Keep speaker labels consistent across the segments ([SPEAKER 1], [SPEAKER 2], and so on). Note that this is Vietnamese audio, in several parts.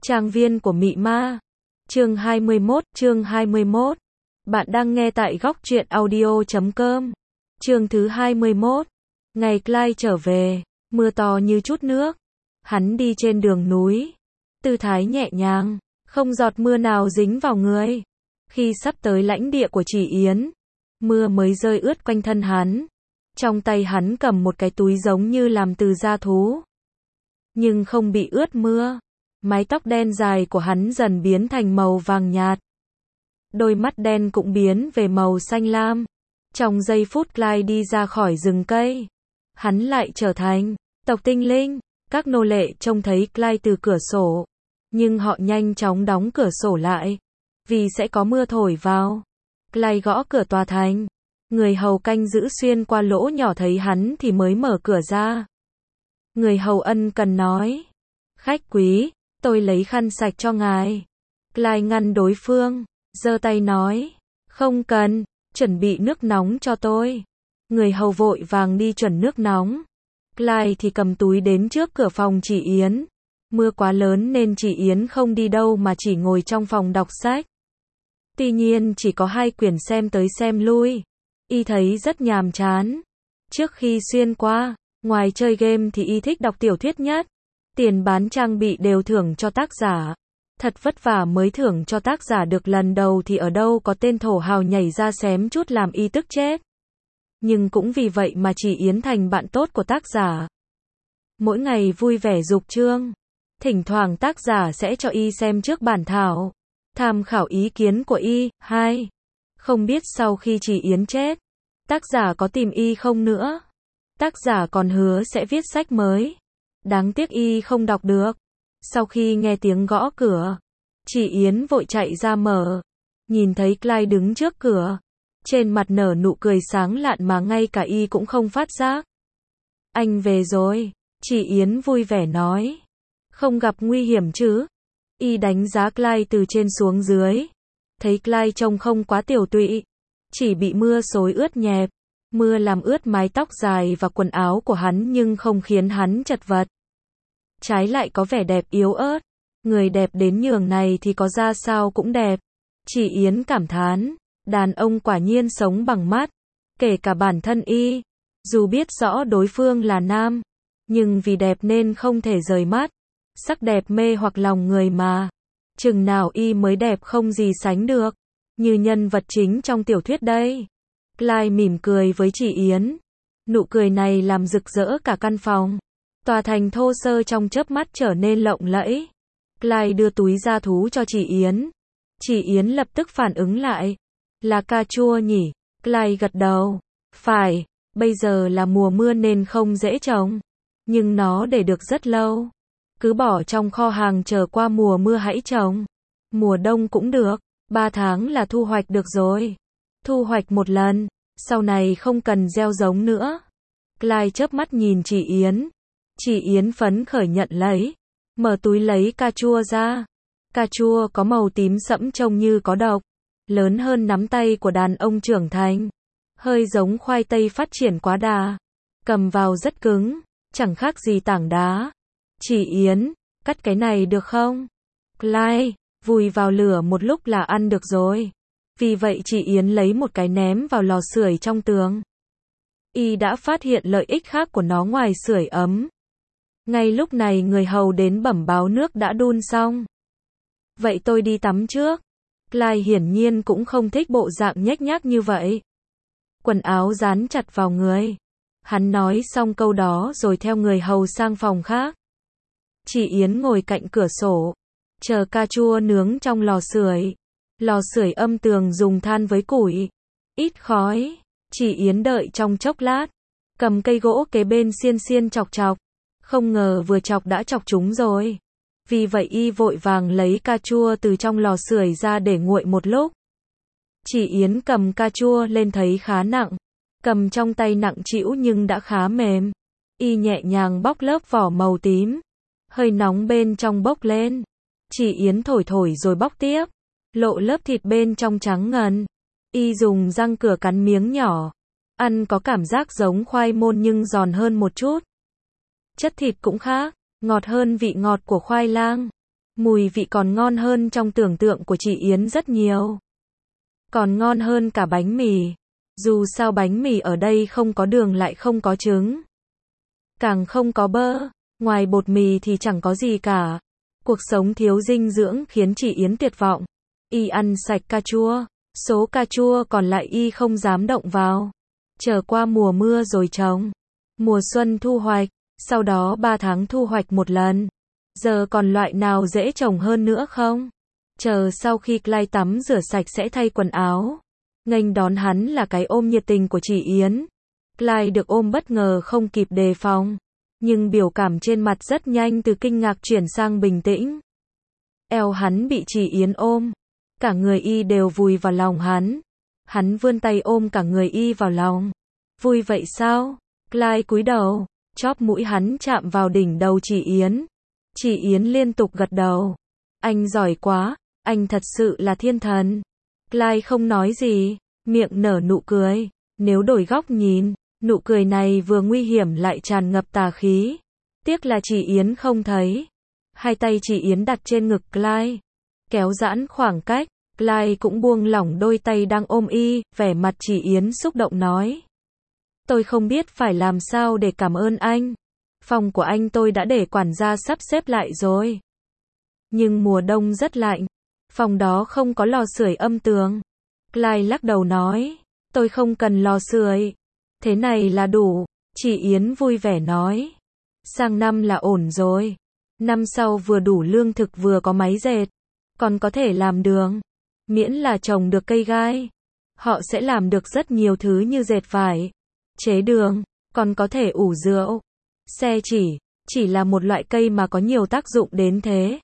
[SPEAKER 1] Trang viên của Mị Ma. Chương 21. Bạn đang nghe tại góc truyện audio.com. Chương thứ 21. Ngày Clyde trở về, mưa to như chút nước. Hắn đi trên đường núi, tư thái nhẹ nhàng, không giọt mưa nào dính vào người. Khi sắp tới lãnh địa của Chỉ Yến, mưa mới rơi ướt quanh thân hắn. Trong tay hắn cầm một cái túi giống như làm từ da thú, nhưng không bị ướt mưa. Mái tóc đen dài của hắn dần biến thành màu vàng nhạt. Đôi mắt đen cũng biến về màu xanh lam. Trong giây phút Clyde đi ra khỏi rừng cây, hắn lại trở thành tộc tinh linh. Các nô lệ trông thấy Clyde từ cửa sổ, nhưng họ nhanh chóng đóng cửa sổ lại, vì sẽ có mưa thổi vào. Clyde gõ cửa tòa thành. Người hầu canh giữ xuyên qua lỗ nhỏ thấy hắn thì mới mở cửa ra. Người hầu ân cần nói: "Khách quý, tôi lấy khăn sạch cho ngài." Clyde ngăn đối phương, giơ tay nói: "Không cần, chuẩn bị nước nóng cho tôi." Người hầu vội vàng đi chuẩn nước nóng. Clyde thì cầm túi đến trước cửa phòng Chỉ Yến. Mưa quá lớn nên Chỉ Yến không đi đâu mà chỉ ngồi trong phòng đọc sách. Tuy nhiên chỉ có 2 quyển xem tới xem lui. Y thấy rất nhàm chán. Trước khi xuyên qua, ngoài chơi game thì y thích đọc tiểu thuyết nhất. Tiền bán trang bị đều thưởng cho tác giả. Thật vất vả mới thưởng cho tác giả được lần đầu thì ở đâu có tên thổ hào nhảy ra xém chút làm y tức chết. Nhưng cũng vì vậy mà Chỉ Yến thành bạn tốt của tác giả. Mỗi ngày vui vẻ dục chương. Thỉnh thoảng tác giả sẽ cho y xem trước bản thảo, tham khảo ý kiến của y. Không biết sau khi Chỉ Yến chết, tác giả có tìm y không nữa. Tác giả còn hứa sẽ viết sách mới. Đáng tiếc y không đọc được. Sau khi nghe tiếng gõ cửa, Chỉ Yến vội chạy ra mở. Nhìn thấy Clyde đứng trước cửa, trên mặt nở nụ cười sáng lạn mà ngay cả y cũng không phát giác. "Anh về rồi." Chỉ Yến vui vẻ nói. "Không gặp nguy hiểm chứ?" Y đánh giá Clyde từ trên xuống dưới. Thấy Clyde trông không quá tiểu tụy, chỉ bị mưa xối ướt nhẹp. Mưa làm ướt mái tóc dài và quần áo của hắn nhưng không khiến hắn chật vật. Trái lại có vẻ đẹp yếu ớt. Người đẹp đến nhường này thì có ra sao cũng đẹp. Chỉ Yến cảm thán, đàn ông quả nhiên sống bằng mắt. Kể cả bản thân y, dù biết rõ đối phương là nam, nhưng vì đẹp nên không thể rời mắt. Sắc đẹp mê hoặc lòng người mà. Chừng nào y mới đẹp không gì sánh được. Như nhân vật chính trong tiểu thuyết đây. Clyde mỉm cười với Chỉ Yến. Nụ cười này làm rực rỡ cả căn phòng. Tòa thành thô sơ trong chớp mắt trở nên lộng lẫy. Clyde đưa túi da thú cho Chỉ Yến. Chỉ Yến lập tức phản ứng lại. "Là cà chua nhỉ?" Clyde gật đầu. "Phải, bây giờ là mùa mưa nên không dễ trồng. Nhưng nó để được rất lâu. Cứ bỏ trong kho hàng chờ qua mùa mưa hãy trồng. Mùa đông cũng được, 3 tháng là thu hoạch được rồi. Thu hoạch một lần, sau này không cần gieo giống nữa." Clyde chớp mắt nhìn Chỉ Yến. Chỉ Yến phấn khởi nhận lấy. Mở túi lấy cà chua ra. Cà chua có màu tím sẫm trông như có độc. Lớn hơn nắm tay của đàn ông trưởng thành. Hơi giống khoai tây phát triển quá đà. Cầm vào rất cứng, chẳng khác gì tảng đá. "Chỉ Yến, cắt cái này được không?" Clyde, vùi vào lửa một lúc là ăn được rồi. Vì vậy Chỉ Yến lấy một cái ném vào lò sưởi trong tường. Y đã phát hiện lợi ích khác của nó ngoài sưởi ấm. Ngay lúc này người hầu đến bẩm báo nước đã đun xong. "Vậy tôi đi tắm trước." Clyde hiển nhiên cũng không thích bộ dạng nhếch nhác như vậy. Quần áo dán chặt vào người. Hắn nói xong câu đó rồi theo người hầu sang phòng khác. Chỉ Yến ngồi cạnh cửa sổ, chờ cà chua nướng trong lò sưởi. Lò sưởi âm tường dùng than với củi, ít khói. Chỉ Yến đợi trong chốc lát, cầm cây gỗ kế bên xiên xiên chọc chọc. Không ngờ vừa chọc đã chọc trúng rồi. Vì vậy y vội vàng lấy cà chua từ trong lò sưởi ra để nguội một lúc. Chỉ Yến cầm cà chua lên thấy khá nặng. Cầm trong tay nặng trĩu nhưng đã khá mềm. Y nhẹ nhàng bóc lớp vỏ màu tím. Hơi nóng bên trong bốc lên. Chỉ Yến thổi thổi rồi bóc tiếp. Lộ lớp thịt bên trong trắng ngần. Y dùng răng cửa cắn miếng nhỏ. Ăn có cảm giác giống khoai môn nhưng giòn hơn một chút. Chất thịt cũng khác, ngọt hơn vị ngọt của khoai lang. Mùi vị còn ngon hơn trong tưởng tượng của chị Yến rất nhiều. Còn ngon hơn cả bánh mì. Dù sao bánh mì ở đây không có đường lại không có trứng. Càng không có bơ. Ngoài bột mì thì chẳng có gì cả. Cuộc sống thiếu dinh dưỡng khiến chị Yến tuyệt vọng. Y ăn sạch cà chua. Số cà chua còn lại y không dám động vào. Chờ qua mùa mưa rồi trồng. Mùa xuân thu hoạch. Sau đó 3 tháng thu hoạch một lần. Giờ còn loại nào dễ trồng hơn nữa không? Chờ sau khi Clyde tắm rửa sạch sẽ thay quần áo. Nghênh đón hắn là cái ôm nhiệt tình của chị Yến. Clyde được ôm bất ngờ không kịp đề phòng. Nhưng biểu cảm trên mặt rất nhanh từ kinh ngạc chuyển sang bình tĩnh. Eo hắn bị chị Yến ôm. Cả người y đều vùi vào lòng hắn. Hắn vươn tay ôm cả người y vào lòng. Vui vậy sao? Clyde cúi đầu. Chóp mũi hắn chạm vào đỉnh đầu chị Yến. Chị Yến liên tục gật đầu. Anh giỏi quá, anh thật sự là thiên thần. Clyde không nói gì, miệng nở nụ cười. Nếu đổi góc nhìn, nụ cười này vừa nguy hiểm lại tràn ngập tà khí. Tiếc là chị Yến không thấy. Hai tay chị Yến đặt trên ngực Clyde. Kéo giãn khoảng cách, Clyde cũng buông lỏng đôi tay đang ôm y, vẻ mặt chị Yến xúc động nói. Tôi không biết phải làm sao để cảm ơn anh. Phòng của anh tôi đã để quản gia sắp xếp lại rồi. Nhưng mùa đông rất lạnh. Phòng đó không có lò sưởi âm tường. Clyde lắc đầu nói. Tôi không cần lò sưởi. Thế này là đủ. Chị Yến vui vẻ nói. Sang năm là ổn rồi. Năm sau vừa đủ lương thực vừa có máy dệt. Còn có thể làm đường. Miễn là trồng được cây gai. Họ sẽ làm được rất nhiều thứ như dệt vải. Chế đường. Còn có thể ủ rượu. Xe chỉ là một loại cây mà có nhiều tác dụng đến thế.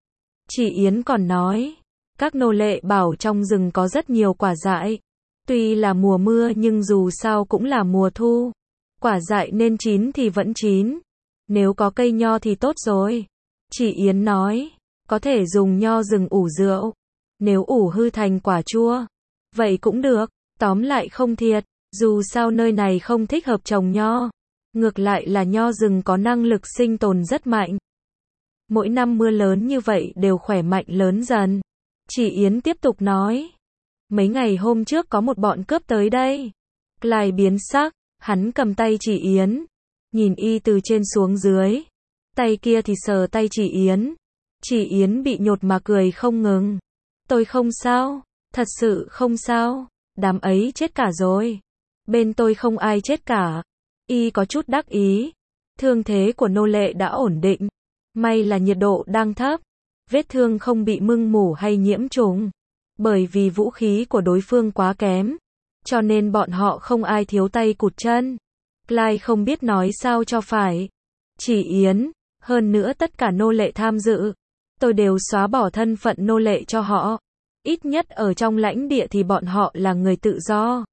[SPEAKER 1] Chị Yến còn nói, các nô lệ bảo trong rừng có rất nhiều quả dại. Tuy là mùa mưa nhưng dù sao cũng là mùa thu. Quả dại nên chín thì vẫn chín. Nếu có cây nho thì tốt rồi. Chị Yến nói, có thể dùng nho rừng ủ rượu. Nếu ủ hư thành quả chua, vậy cũng được. Tóm lại không thiệt, dù sao nơi này không thích hợp trồng nho. Ngược lại là nho rừng có năng lực sinh tồn rất mạnh. Mỗi năm mưa lớn như vậy đều khỏe mạnh lớn dần. Chị Yến tiếp tục nói. Mấy ngày hôm trước có một bọn cướp tới đây. Clyde biến sắc, hắn cầm tay chị Yến. Nhìn y từ trên xuống dưới. Tay kia thì sờ tay chị Yến. Chị Yến bị nhột mà cười không ngừng. Tôi không sao, thật sự không sao. Đám ấy chết cả rồi. Bên tôi không ai chết cả. Y có chút đắc ý. Thương thế của nô lệ đã ổn định. May là nhiệt độ đang thấp. Vết thương không bị mưng mủ hay nhiễm trùng. Bởi vì vũ khí của đối phương quá kém. Cho nên bọn họ không ai thiếu tay cụt chân. Clyde không biết nói sao cho phải. Chị Yến, hơn nữa tất cả nô lệ tham dự. Tôi đều xóa bỏ thân phận nô lệ cho họ. Ít nhất ở trong lãnh địa thì bọn họ là người tự do.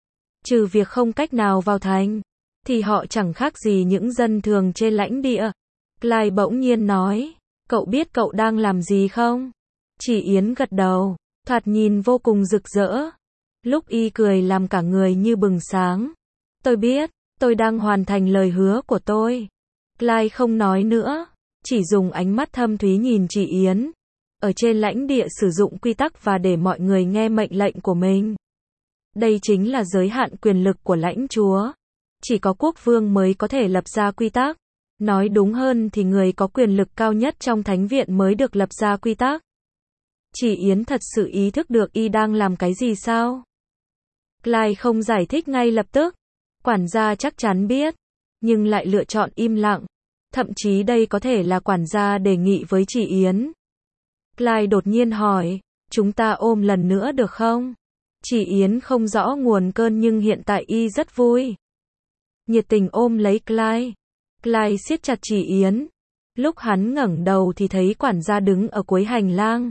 [SPEAKER 1] Trừ việc không cách nào vào thành. Thì họ chẳng khác gì những dân thường trên lãnh địa. Clyde bỗng nhiên nói. Cậu biết cậu đang làm gì không? Chị Yến gật đầu. Thoạt nhìn vô cùng rực rỡ. Lúc y cười làm cả người như bừng sáng. Tôi biết, tôi đang hoàn thành lời hứa của tôi. Clyde không nói nữa. Chỉ dùng ánh mắt thâm thúy nhìn chị Yến. Ở trên lãnh địa sử dụng quy tắc và để mọi người nghe mệnh lệnh của mình. Đây chính là giới hạn quyền lực của lãnh chúa. Chỉ có quốc vương mới có thể lập ra quy tắc. Nói đúng hơn thì người có quyền lực cao nhất trong thánh viện mới được lập ra quy tắc. Chị Yến thật sự ý thức được y đang làm cái gì sao? Clyde không giải thích ngay lập tức. Quản gia chắc chắn biết. Nhưng lại lựa chọn im lặng. Thậm chí đây có thể là quản gia đề nghị với chị Yến. Clyde đột nhiên hỏi. Chúng ta ôm lần nữa được không? Chị Yến không rõ nguồn cơn nhưng hiện tại y rất vui. Nhiệt tình ôm lấy Clyde. Clyde siết chặt chị Yến. Lúc hắn ngẩng đầu thì thấy quản gia đứng ở cuối hành lang.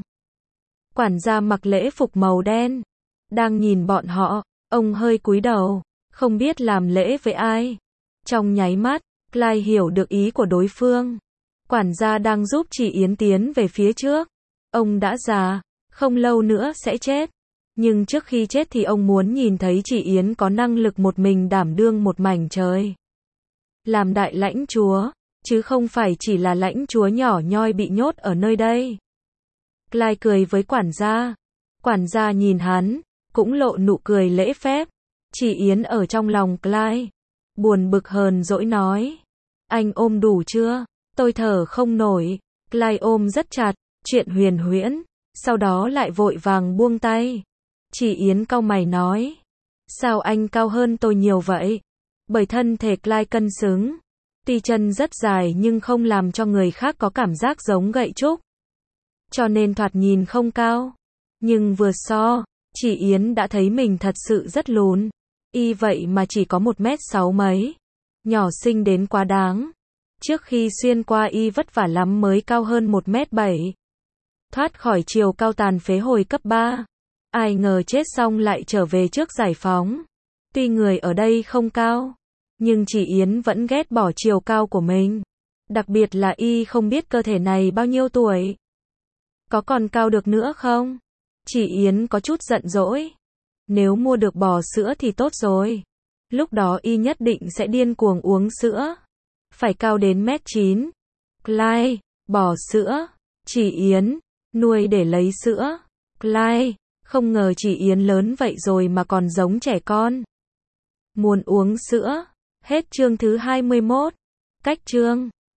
[SPEAKER 1] Quản gia mặc lễ phục màu đen. Đang nhìn bọn họ. Ông hơi cúi đầu. Không biết làm lễ với ai. Trong nháy mắt, Clyde hiểu được ý của đối phương. Quản gia đang giúp chị Yến tiến về phía trước. Ông đã già. Không lâu nữa sẽ chết. Nhưng trước khi chết thì ông muốn nhìn thấy chị Yến có năng lực một mình đảm đương một mảnh trời. Làm đại lãnh chúa, chứ không phải chỉ là lãnh chúa nhỏ nhoi bị nhốt ở nơi đây. Clyde cười với quản gia. Quản gia nhìn hắn, cũng lộ nụ cười lễ phép. Chỉ Yến ở trong lòng Clyde, buồn bực hờn dỗi nói. Anh ôm đủ chưa? Tôi thở không nổi. Clyde ôm rất chặt, chuyện huyền huyễn, sau đó lại vội vàng buông tay. Chỉ Yến cau mày nói. Sao anh cao hơn tôi nhiều vậy? Bởi thân thể Clyde cân xứng. Tuy chân rất dài nhưng không làm cho người khác có cảm giác giống gậy trúc. Cho nên thoạt nhìn không cao. Nhưng vừa so, Chỉ Yến đã thấy mình thật sự rất lùn. Y vậy mà chỉ có 1m6 mấy. Nhỏ xinh đến quá đáng. Trước khi xuyên qua y vất vả lắm mới cao hơn 1m7. Thoát khỏi chiều cao tàn phế hồi cấp 3. Ai ngờ chết xong lại trở về trước giải phóng. Tuy người ở đây không cao, nhưng Chỉ Yến vẫn ghét bỏ chiều cao của mình. Đặc biệt là y không biết cơ thể này bao nhiêu tuổi. Có còn cao được nữa không? Chỉ Yến có chút giận dỗi. Nếu mua được bò sữa thì tốt rồi. Lúc đó y nhất định sẽ điên cuồng uống sữa. Phải cao đến 1m9. Clyde, bò sữa. Chỉ Yến, nuôi để lấy sữa. Clyde, không ngờ Chỉ Yến lớn vậy rồi mà còn giống trẻ con. Muốn uống sữa. Hết chương thứ 21. Cách chương